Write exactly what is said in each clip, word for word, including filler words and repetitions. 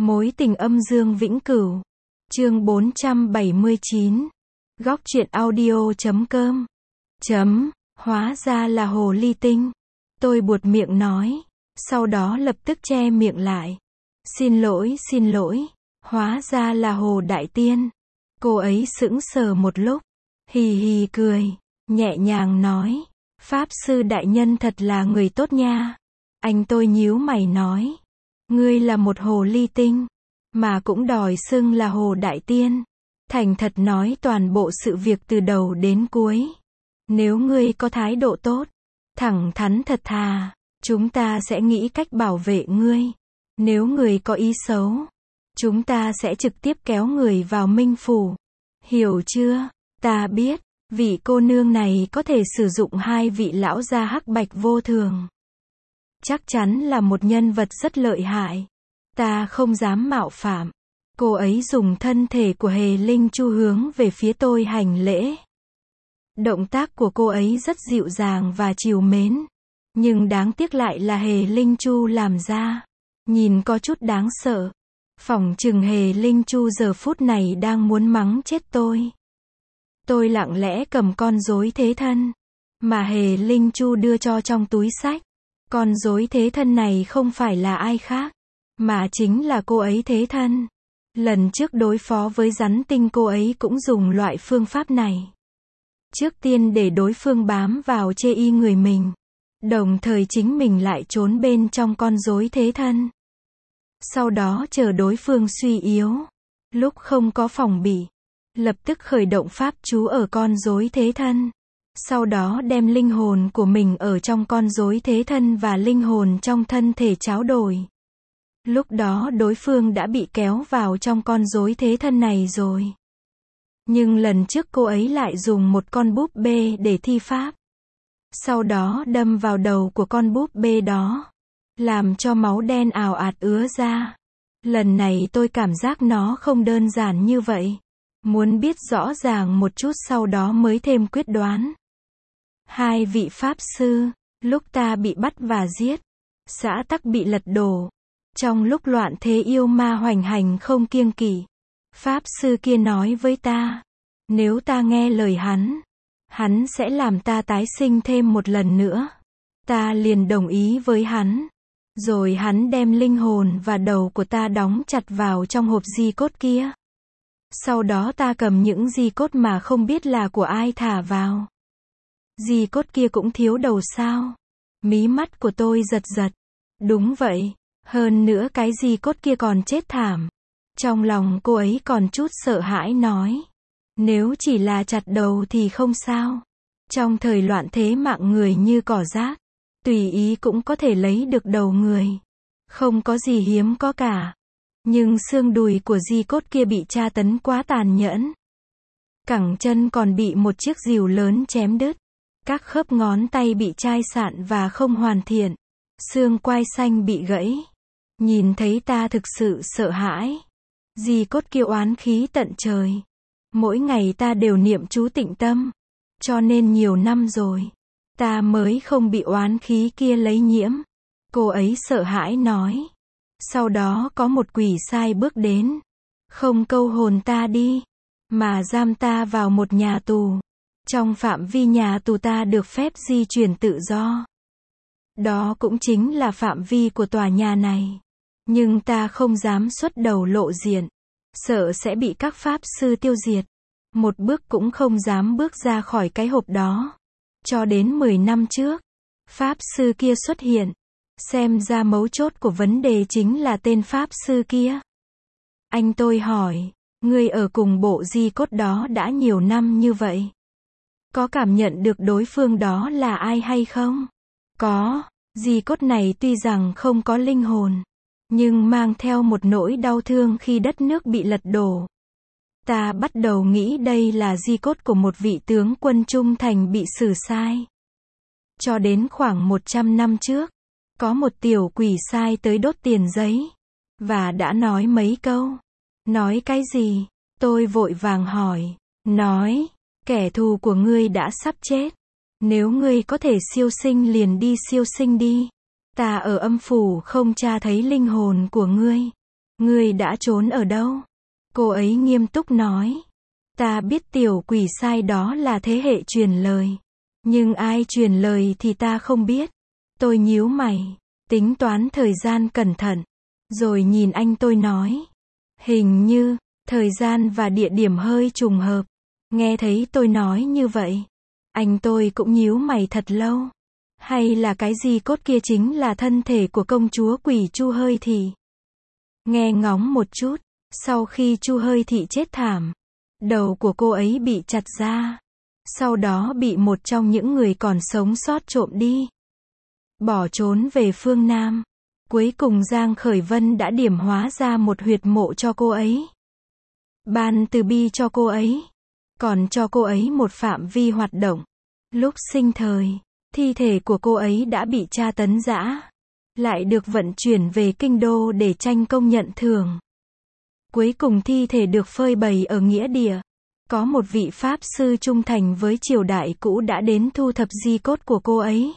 Mối tình âm dương vĩnh cửu. Chương bốn trăm bảy mươi chín. Góc truyện audio chấm com. Chấm, hóa ra là hồ ly tinh. Tôi buột miệng nói, sau đó lập tức che miệng lại. Xin lỗi, xin lỗi, hóa ra là hồ đại tiên. Cô ấy sững sờ một lúc, hì hì cười, nhẹ nhàng nói, Pháp sư đại nhân thật là người tốt nha. Anh tôi nhíu mày nói, ngươi là một hồ ly tinh, mà cũng đòi xưng là hồ đại tiên. Thành thật nói toàn bộ sự việc từ đầu đến cuối. Nếu ngươi có thái độ tốt, thẳng thắn thật thà, chúng ta sẽ nghĩ cách bảo vệ ngươi. Nếu người có ý xấu, chúng ta sẽ trực tiếp kéo người vào minh phủ. Hiểu chưa? Ta biết, vị cô nương này có thể sử dụng hai vị lão gia hắc bạch vô thường. Chắc chắn là một nhân vật rất lợi hại. Ta không dám mạo phạm. Cô ấy dùng thân thể của Hề Linh Chu hướng về phía tôi hành lễ. Động tác của cô ấy rất dịu dàng và trìu mến. Nhưng đáng tiếc lại là Hề Linh Chu làm ra. Nhìn có chút đáng sợ. Phỏng chừng Hề Linh Chu giờ phút này đang muốn mắng chết tôi. Tôi lặng lẽ cầm con rối thế thân mà Hề Linh Chu đưa cho trong túi xách. Con rối thế thân này không phải là ai khác, mà chính là cô ấy thế thân. Lần trước đối phó với rắn tinh cô ấy cũng dùng loại phương pháp này. Trước tiên để đối phương bám vào chê y người mình, đồng thời chính mình lại trốn bên trong con rối thế thân. Sau đó chờ đối phương suy yếu, lúc không có phòng bị, lập tức khởi động pháp chú ở con rối thế thân. Sau đó đem linh hồn của mình ở trong con rối thế thân và linh hồn trong thân thể tráo đổi. Lúc đó đối phương đã bị kéo vào trong con rối thế thân này rồi. Nhưng lần trước cô ấy lại dùng một con búp bê để thi pháp. Sau đó đâm vào đầu của con búp bê đó, làm cho máu đen ào ạt ứa ra. Lần này tôi cảm giác nó không đơn giản như vậy. Muốn biết rõ ràng một chút sau đó mới thêm quyết đoán. Hai vị pháp sư, lúc ta bị bắt và giết, xã tắc bị lật đổ. Trong lúc loạn thế yêu ma hoành hành không kiêng kỵ, pháp sư kia nói với ta, nếu ta nghe lời hắn, hắn sẽ làm ta tái sinh thêm một lần nữa. Ta liền đồng ý với hắn. Rồi hắn đem linh hồn và đầu của ta đóng chặt vào trong hộp di cốt kia. Sau đó ta cầm những di cốt mà không biết là của ai thả vào. Di cốt kia cũng thiếu đầu sao? Mí mắt của tôi giật giật. Đúng vậy. Hơn nữa cái di cốt kia còn chết thảm. Trong lòng cô ấy còn chút sợ hãi nói. Nếu chỉ là chặt đầu thì không sao. Trong thời loạn thế mạng người như cỏ rác, tùy ý cũng có thể lấy được đầu người. Không có gì hiếm có cả. Nhưng xương đùi của di cốt kia bị tra tấn quá tàn nhẫn. Cẳng chân còn bị một chiếc rìu lớn chém đứt. Các khớp ngón tay bị chai sạn và không hoàn thiện. Xương quai xanh bị gãy. Nhìn thấy ta thực sự sợ hãi. Di cốt kia oán khí tận trời. Mỗi ngày ta đều niệm chú tịnh tâm. Cho nên nhiều năm rồi, ta mới không bị oán khí kia lấy nhiễm. Cô ấy sợ hãi nói. Sau đó có một quỷ sai bước đến. Không câu hồn ta đi, mà giam ta vào một nhà tù. Trong phạm vi nhà tù ta được phép di chuyển tự do. Đó cũng chính là phạm vi của tòa nhà này. Nhưng ta không dám xuất đầu lộ diện. Sợ sẽ bị các pháp sư tiêu diệt. Một bước cũng không dám bước ra khỏi cái hộp đó. Cho đến mười năm trước, pháp sư kia xuất hiện. Xem ra mấu chốt của vấn đề chính là tên pháp sư kia. Anh tôi hỏi, ngươi ở cùng bộ di cốt đó đã nhiều năm như vậy. Có cảm nhận được đối phương đó là ai hay không? Có, di cốt này tuy rằng không có linh hồn, nhưng mang theo một nỗi đau thương khi đất nước bị lật đổ. Ta bắt đầu nghĩ đây là di cốt của một vị tướng quân trung thành bị xử sai. Cho đến khoảng một trăm năm trước, có một tiểu quỷ sai tới đốt tiền giấy, và đã nói mấy câu. Nói cái gì? Tôi vội vàng hỏi. Nói, kẻ thù của ngươi đã sắp chết. Nếu ngươi có thể siêu sinh liền đi siêu sinh đi. Ta ở âm phủ không tra thấy linh hồn của ngươi. Ngươi đã trốn ở đâu? Cô ấy nghiêm túc nói. Ta biết tiểu quỷ sai đó là thế hệ truyền lời. Nhưng ai truyền lời thì ta không biết. Tôi nhíu mày, tính toán thời gian cẩn thận. Rồi nhìn anh tôi nói. Hình như, thời gian và địa điểm hơi trùng hợp. Nghe thấy tôi nói như vậy. Anh tôi cũng nhíu mày thật lâu. Hay là cái di cốt kia chính là thân thể của công chúa quỷ Chu Hơi Thị? Nghe ngóng một chút, sau khi Chu Hơi Thị chết thảm, đầu của cô ấy bị chặt ra. Sau đó bị một trong những người còn sống sót trộm đi. Bỏ trốn về phương Nam. Cuối cùng Giang Khởi Vân đã điểm hóa ra một huyệt mộ cho cô ấy. Ban từ bi cho cô ấy. Còn cho cô ấy một phạm vi hoạt động. Lúc sinh thời, thi thể của cô ấy đã bị tra tấn dã. Lại được vận chuyển về kinh đô để tranh công nhận thưởng. Cuối cùng thi thể được phơi bày ở nghĩa địa. Có một vị pháp sư trung thành với triều đại cũ đã đến thu thập di cốt của cô ấy.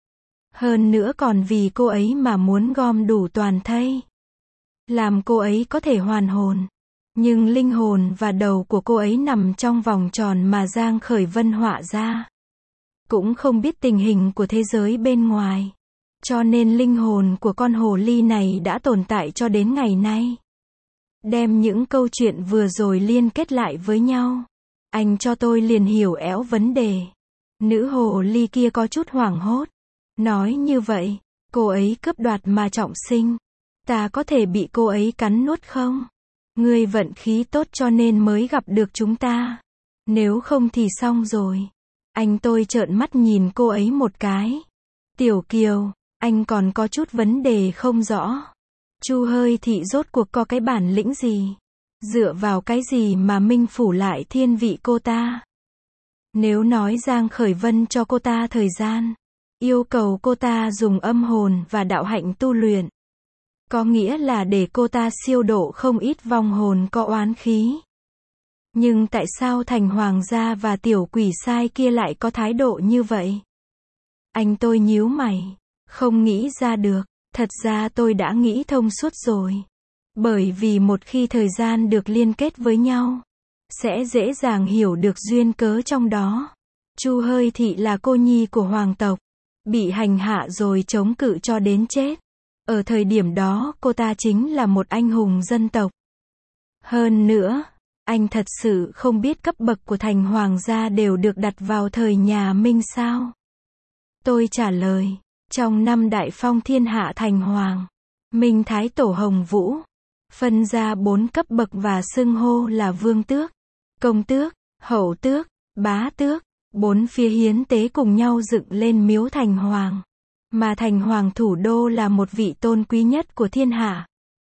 Hơn nữa còn vì cô ấy mà muốn gom đủ toàn thây. Làm cô ấy có thể hoàn hồn. Nhưng linh hồn và đầu của cô ấy nằm trong vòng tròn mà Giang Khởi Vân họa ra. Cũng không biết tình hình của thế giới bên ngoài. Cho nên linh hồn của con hồ ly này đã tồn tại cho đến ngày nay. Đem những câu chuyện vừa rồi liên kết lại với nhau. Anh cho tôi liền hiểu éo vấn đề. Nữ hồ ly kia có chút hoảng hốt. Nói như vậy, cô ấy cướp đoạt mà trọng sinh. Ta có thể bị cô ấy cắn nuốt không? Ngươi vận khí tốt cho nên mới gặp được chúng ta. Nếu không thì xong rồi. Anh tôi trợn mắt nhìn cô ấy một cái. Tiểu Kiều, anh còn có chút vấn đề không rõ. Chu Hơi Thị rốt cuộc có cái bản lĩnh gì? Dựa vào cái gì mà minh phủ lại thiên vị cô ta? Nếu nói Giang Khởi Vân cho cô ta thời gian, yêu cầu cô ta dùng âm hồn và đạo hạnh tu luyện, có nghĩa là để cô ta siêu độ không ít vong hồn có oán khí. Nhưng tại sao thành hoàng gia và tiểu quỷ sai kia lại có thái độ như vậy? Anh tôi nhíu mày, không nghĩ ra được. Thật ra tôi đã nghĩ thông suốt rồi. Bởi vì một khi thời gian được liên kết với nhau, sẽ dễ dàng hiểu được duyên cớ trong đó. Chu Hơi Thị là cô nhi của hoàng tộc, bị hành hạ rồi chống cự cho đến chết. Ở thời điểm đó cô ta chính là một anh hùng dân tộc. Hơn nữa, anh thật sự không biết cấp bậc của thành hoàng gia đều được đặt vào thời nhà Minh sao? Tôi trả lời, trong năm đại phong thiên hạ thành hoàng, Minh Thái Tổ Hồng Vũ, phân ra bốn cấp bậc và xưng hô là vương tước, công tước, hậu tước, bá tước, bốn phía hiến tế cùng nhau dựng lên miếu thành hoàng. Mà thành hoàng thủ đô là một vị tôn quý nhất của thiên hạ.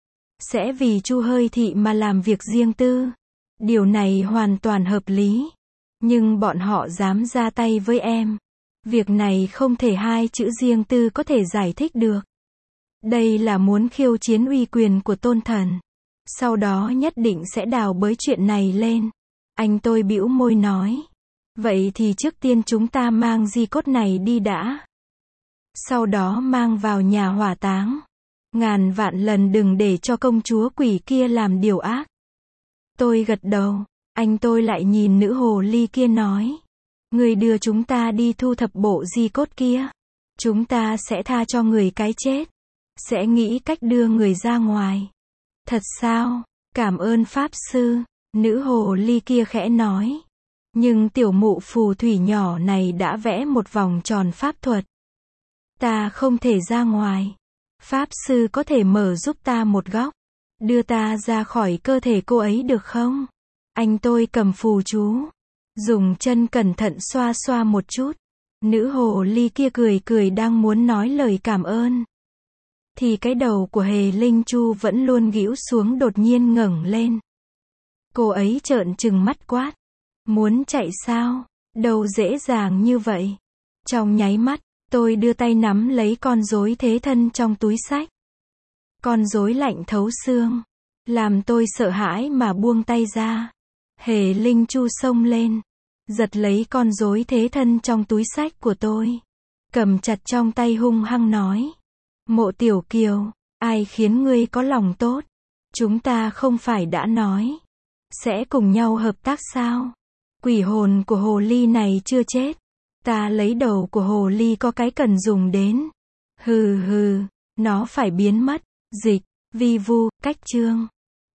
Sẽ vì Chu Hơi Thị mà làm việc riêng tư. Điều này hoàn toàn hợp lý. Nhưng bọn họ dám ra tay với em. Việc này không thể hai chữ riêng tư có thể giải thích được. Đây là muốn khiêu chiến uy quyền của tôn thần. Sau đó nhất định sẽ đào bới chuyện này lên. Anh tôi bĩu môi nói. Vậy thì trước tiên chúng ta mang di cốt này đi đã. Sau đó mang vào nhà hỏa táng. Ngàn vạn lần đừng để cho công chúa quỷ kia làm điều ác. Tôi gật đầu. Anh tôi lại nhìn nữ hồ ly kia nói. Người đưa chúng ta đi thu thập bộ di cốt kia. Chúng ta sẽ tha cho người cái chết. Sẽ nghĩ cách đưa người ra ngoài. Thật sao? Cảm ơn Pháp Sư. Nữ hồ ly kia khẽ nói. Nhưng tiểu mụ phù thủy nhỏ này đã vẽ một vòng tròn pháp thuật. Ta không thể ra ngoài. Pháp Sư có thể mở giúp ta một góc. Đưa ta ra khỏi cơ thể cô ấy được không? Anh tôi cầm phù chú. Dùng chân cẩn thận xoa xoa một chút. Nữ hồ ly kia cười cười đang muốn nói lời cảm ơn. Thì cái đầu của Hề Linh Chu vẫn luôn gĩu xuống đột nhiên ngẩng lên. Cô ấy trợn trừng mắt quát. Muốn chạy sao? Đâu dễ dàng như vậy. Trong nháy mắt, tôi đưa tay nắm lấy con rối thế thân trong túi xách. Con rối lạnh thấu xương. Làm tôi sợ hãi mà buông tay ra. Hề Linh Chu xông lên. Giật lấy con rối thế thân trong túi xách của tôi. Cầm chặt trong tay hung hăng nói. Mộ Tiểu Kiều, ai khiến ngươi có lòng tốt? Chúng ta không phải đã nói sẽ cùng nhau hợp tác sao? Quỷ hồn của hồ ly này chưa chết. Ta lấy đầu của hồ ly có cái cần dùng đến. Hừ hừ, nó phải biến mất. Dịch, vi vu, cách chương.